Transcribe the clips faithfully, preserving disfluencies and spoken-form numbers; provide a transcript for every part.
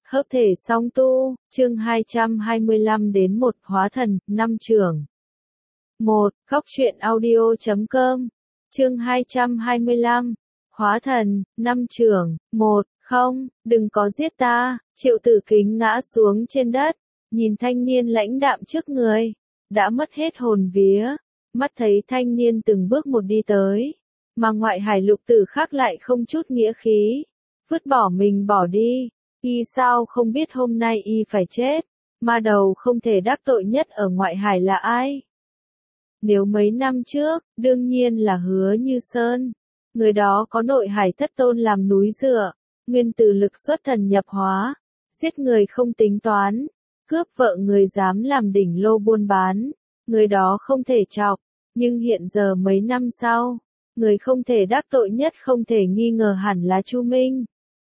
Hợp thể song tu, chương hai trăm hai mươi lăm đến một hóa thần, năm trường. một. Góc truyện audio chấm com. Chương hai trăm hai mươi lăm. Hóa thần, năm trường. một. Không, đừng có giết ta. Triệu Tử Kính ngã xuống trên đất, nhìn thanh niên lãnh đạm trước người, đã mất hết hồn vía. Mắt thấy thanh niên từng bước một đi tới, mà ngoại hải lục tử khác lại không chút nghĩa khí, vứt bỏ mình bỏ đi. Y sao không biết hôm nay y phải chết, ma đầu không thể đắc tội nhất ở ngoại hải là ai? Nếu mấy năm trước, đương nhiên là Hứa Như Sơn. Người đó có nội hải thất tôn làm núi dựa, nguyên tử lực xuất thần nhập hóa, giết người không tính toán, cướp vợ người dám làm đỉnh lô buôn bán, người đó không thể chọc. Nhưng hiện giờ mấy năm sau, người không thể đắc tội nhất không thể nghi ngờ hẳn là Chu Minh.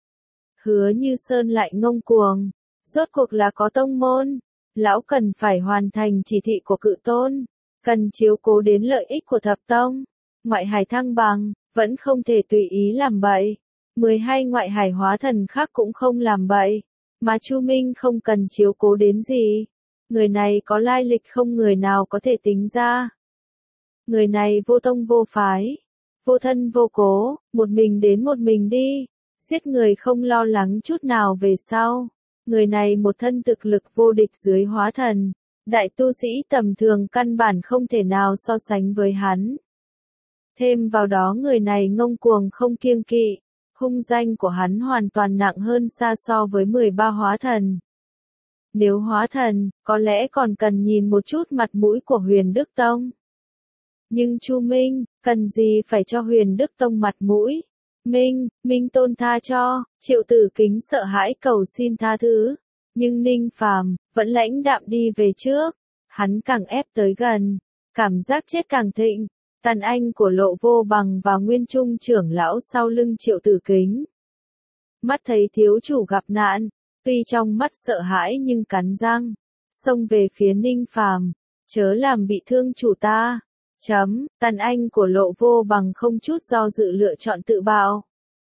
Hứa Như Sơn lại ngông cuồng, rốt cuộc là có tông môn, lão cần phải hoàn thành chỉ thị của cự tôn, cần chiếu cố đến lợi ích của thập tông. Ngoại hải thăng bằng, vẫn không thể tùy ý làm bậy. mười hai ngoại hải hóa thần khác cũng không làm bậy, mà Chu Minh không cần chiếu cố đến gì. Người này có lai lịch không người nào có thể tính ra. Người này vô tông vô phái, vô thân vô cố, một mình đến một mình đi, giết người không lo lắng chút nào về sau. Người này một thân thực lực vô địch dưới hóa thần, đại tu sĩ tầm thường căn bản không thể nào so sánh với hắn. Thêm vào đó người này ngông cuồng không kiêng kỵ, hung danh của hắn hoàn toàn nặng hơn xa so với mười ba hóa thần. Nếu hóa thần, có lẽ còn cần nhìn một chút mặt mũi của Huyền Đức Tông. Nhưng Chu Minh, cần gì phải cho Huyền Đức Tông mặt mũi? Minh, Minh Tôn tha cho. Triệu Tử Kính sợ hãi cầu xin tha thứ. Nhưng Ninh Phàm vẫn lãnh đạm đi về trước. Hắn càng ép tới gần, cảm giác chết càng thịnh. Tàn anh của Lộ Vô Bằng và Nguyên Trung trưởng lão sau lưng Triệu Tử Kính. Mắt thấy thiếu chủ gặp nạn, tuy trong mắt sợ hãi nhưng cắn răng, xông về phía Ninh Phàm, chớ làm bị thương chủ ta. Chấm, tàn anh của Lộ Vô Bằng không chút do dự lựa chọn tự bạo.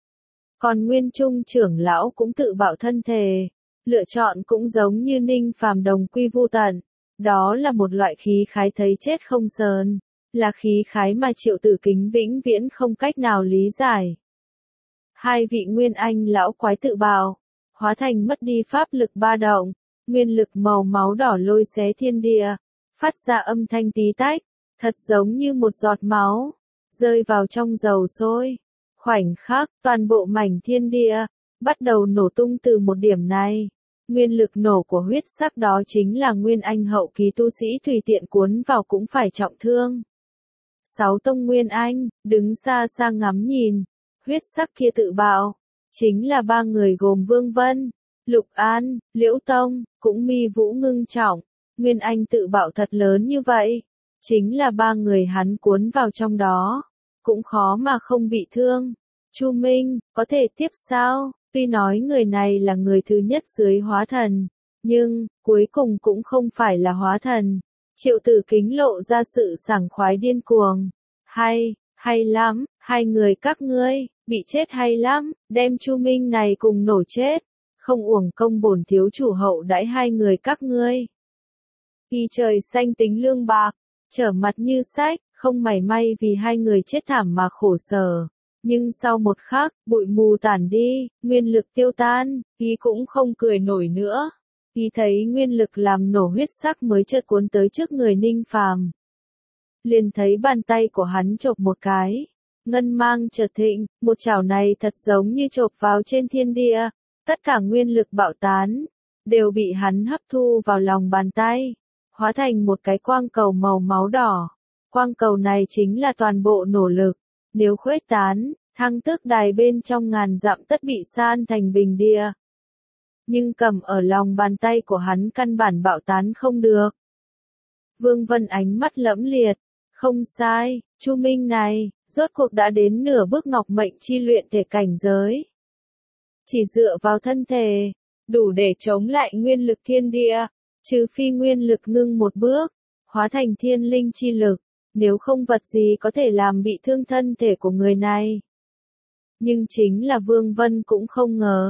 Còn Nguyên Trung trưởng lão cũng tự bạo thân thể, lựa chọn cũng giống như Ninh Phàm đồng quy vu tận. Đó là một loại khí khái thấy chết không sờn, là khí khái mà Triệu Tử Kính vĩnh viễn không cách nào lý giải. Hai vị Nguyên Anh lão quái tự bạo, hóa thành mất đi pháp lực ba động, nguyên lực màu máu đỏ lôi xé thiên địa, phát ra âm thanh tí tách. Thật giống như một giọt máu, rơi vào trong dầu sôi. Khoảnh khắc, toàn bộ mảnh thiên địa, bắt đầu nổ tung từ một điểm này. Nguyên lực nổ của huyết sắc đó chính là Nguyên Anh hậu kỳ tu sĩ tùy tiện cuốn vào cũng phải trọng thương. Sáu tông Nguyên Anh, đứng xa xa ngắm nhìn, huyết sắc kia tự bạo. Chính là ba người gồm Vương Vân, Lục An, Liễu Tông, cũng Mi Vũ ngưng trọng. Nguyên Anh tự bạo thật lớn như vậy. Chính là ba người hắn cuốn vào trong đó, cũng khó mà không bị thương. Chu Minh, có thể tiếp sao? Tuy nói người này là người thứ nhất dưới hóa thần, nhưng, cuối cùng cũng không phải là hóa thần. Triệu Tử Kính lộ ra sự sảng khoái điên cuồng. Hay, hay lắm, hai người các ngươi, bị chết hay lắm, đem Chu Minh này cùng nổ chết. Không uổng công bổn thiếu chủ hậu đãi hai người các ngươi. Y trời xanh tính lương bạc. Trở mặt như sách, không mảy may vì hai người chết thảm mà khổ sở. Nhưng sau một khắc, bụi mù tản đi, nguyên lực tiêu tan, y cũng không cười nổi nữa. Y thấy nguyên lực làm nổ huyết sắc mới chợt cuốn tới trước người Ninh Phàm. Liền thấy bàn tay của hắn chộp một cái. Ngân mang chợt thịnh, một chảo này thật giống như chộp vào trên thiên địa. Tất cả nguyên lực bạo tán, đều bị hắn hấp thu vào lòng bàn tay. Hóa thành một cái quang cầu màu máu đỏ. Quang cầu này chính là toàn bộ nổ lực. Nếu khuếch tán, thăng tước đài bên trong ngàn dặm tất bị san thành bình địa. Nhưng cầm ở lòng bàn tay của hắn căn bản bạo tán không được. Vương Vân ánh mắt lẫm liệt. Không sai, Chu Minh này, rốt cuộc đã đến nửa bước ngọc mệnh chi luyện thể cảnh giới. Chỉ dựa vào thân thể, đủ để chống lại nguyên lực thiên địa. Trừ phi nguyên lực ngưng một bước, hóa thành thiên linh chi lực, nếu không vật gì có thể làm bị thương thân thể của người này. Nhưng chính là Vương Vân cũng không ngờ,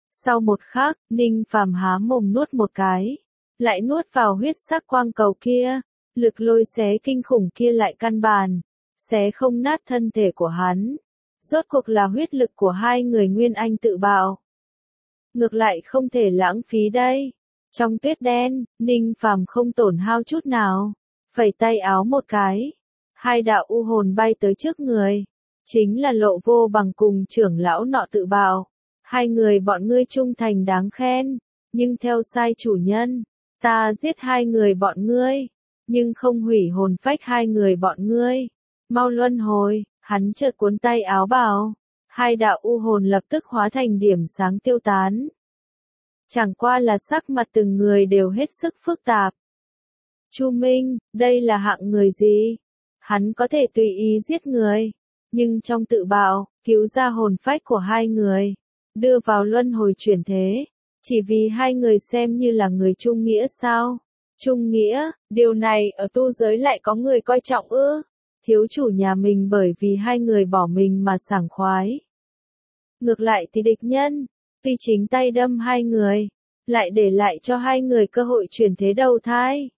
Sau một khắc, Ninh Phàm há mồm nuốt một cái, lại nuốt vào huyết sắc quang cầu kia, lực lôi xé kinh khủng kia lại căn bản, xé không nát thân thể của hắn. Rốt cuộc là huyết lực của hai người Nguyên Anh tự bạo. Ngược lại không thể lãng phí đây. Trong tuyết đen, Ninh Phàm không tổn hao chút nào, phẩy tay áo một cái, hai đạo u hồn bay tới trước người, chính là Lộ Vô Bằng cùng trưởng lão nọ tự bạo. Hai người bọn ngươi trung thành đáng khen, nhưng theo sai chủ nhân, ta giết hai người bọn ngươi, nhưng không hủy hồn phách hai người bọn ngươi. Mau luân hồi, hắn chợt cuốn tay áo bảo, hai đạo u hồn lập tức hóa thành điểm sáng tiêu tán. Chẳng qua là sắc mặt từng người đều hết sức phức tạp. Chu Minh, đây là hạng người gì? Hắn có thể tùy ý giết người, nhưng trong tự bạo, cứu ra hồn phách của hai người, đưa vào luân hồi chuyển thế, chỉ vì hai người xem như là người trung nghĩa sao? Trung nghĩa, điều này ở tu giới lại có người coi trọng ư? Thiếu chủ nhà mình bởi vì hai người bỏ mình mà sảng khoái. Ngược lại thì địch nhân, vì chính tay đâm hai người, lại để lại cho hai người cơ hội chuyển thế đầu thai.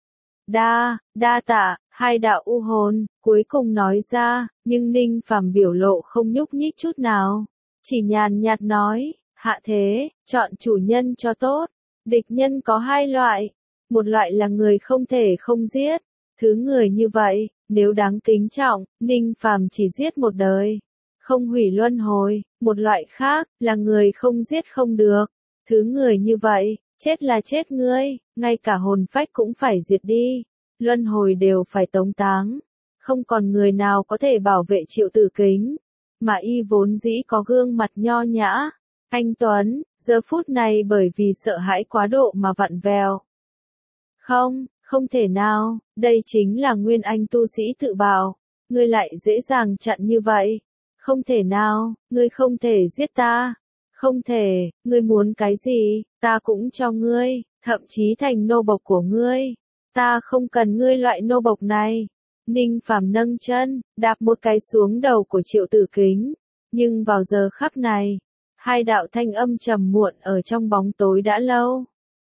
Đa, đa tạ, hai đạo u hồn, cuối cùng nói ra, nhưng Ninh Phàm biểu lộ không nhúc nhích chút nào, chỉ nhàn nhạt nói, hạ thế, chọn chủ nhân cho tốt. Địch nhân có hai loại, một loại là người không thể không giết, thứ người như vậy, nếu đáng kính trọng, Ninh Phàm chỉ giết một đời, không hủy luân hồi. Một loại khác, là người không giết không được, thứ người như vậy, chết là chết ngươi, ngay cả hồn phách cũng phải diệt đi, luân hồi đều phải tống táng, không còn người nào có thể bảo vệ Triệu Tử Kính, mà y vốn dĩ có gương mặt nho nhã, anh tuấn, giờ phút này bởi vì sợ hãi quá độ mà vặn vẹo. Không, không thể nào, đây chính là Nguyên Anh tu sĩ tự bào, ngươi lại dễ dàng chặn như vậy. Không thể nào, ngươi không thể giết ta. Không thể, ngươi muốn cái gì, ta cũng cho ngươi, thậm chí thành nô bộc của ngươi. Ta không cần ngươi loại nô bộc này. Ninh Phàm nâng chân, đạp một cái xuống đầu của Triệu Tử Kính. Nhưng vào giờ khắc này, hai đạo thanh âm trầm muộn ở trong bóng tối đã lâu.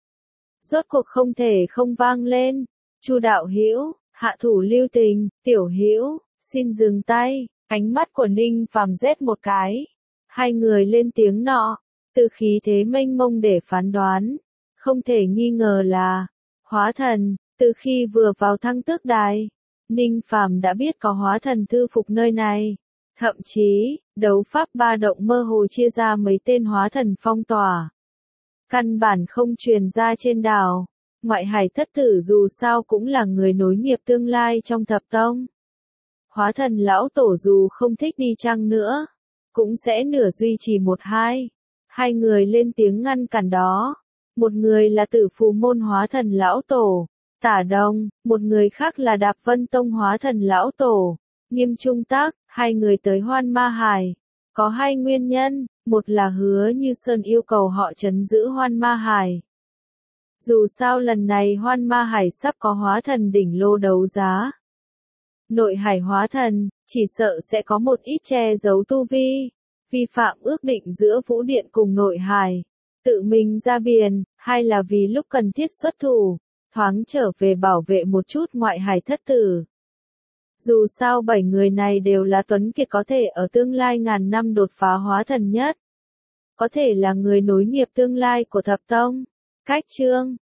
Rốt cuộc không thể không vang lên. Chu đạo hữu, hạ thủ lưu tình, tiểu hữu, xin dừng tay. Ánh mắt của Ninh Phàm rét một cái. Hai người lên tiếng nọ, từ khí thế mênh mông để phán đoán. Không thể nghi ngờ là hóa thần. Từ khi vừa vào Thăng Tước Đài, Ninh Phàm đã biết có hóa thần thư phục nơi này. Thậm chí, đấu pháp ba động mơ hồ chia ra mấy tên hóa thần phong tỏa. Căn bản không truyền ra trên đảo. Ngoại hải thất tử dù sao cũng là người nối nghiệp tương lai trong thập tông. Hóa thần lão tổ dù không thích đi chăng nữa, cũng sẽ nửa duy trì một hai. Hai người lên tiếng ngăn cản đó. Một người là Tử Phù môn hóa thần lão tổ, Tả Đông, một người khác là Đạp Vân Tông hóa thần lão tổ, Nghiêm Trung Tác. Hai người tới Hoan Ma Hải. Có hai nguyên nhân, một là Hứa Như Sơn yêu cầu họ trấn giữ Hoan Ma Hải. Dù sao lần này Hoan Ma Hải sắp có hóa thần đỉnh lô đấu giá. Nội hải hóa thần, chỉ sợ sẽ có một ít che giấu tu vi, vi phạm ước định giữa Vũ Điện cùng nội hải, tự mình ra biển, hay là vì lúc cần thiết xuất thủ, thoáng trở về bảo vệ một chút ngoại hải thất tử. Dù sao bảy người này đều là tuấn kiệt có thể ở tương lai ngàn năm đột phá hóa thần nhất. Có thể là người nối nghiệp tương lai của thập tông. Cách chương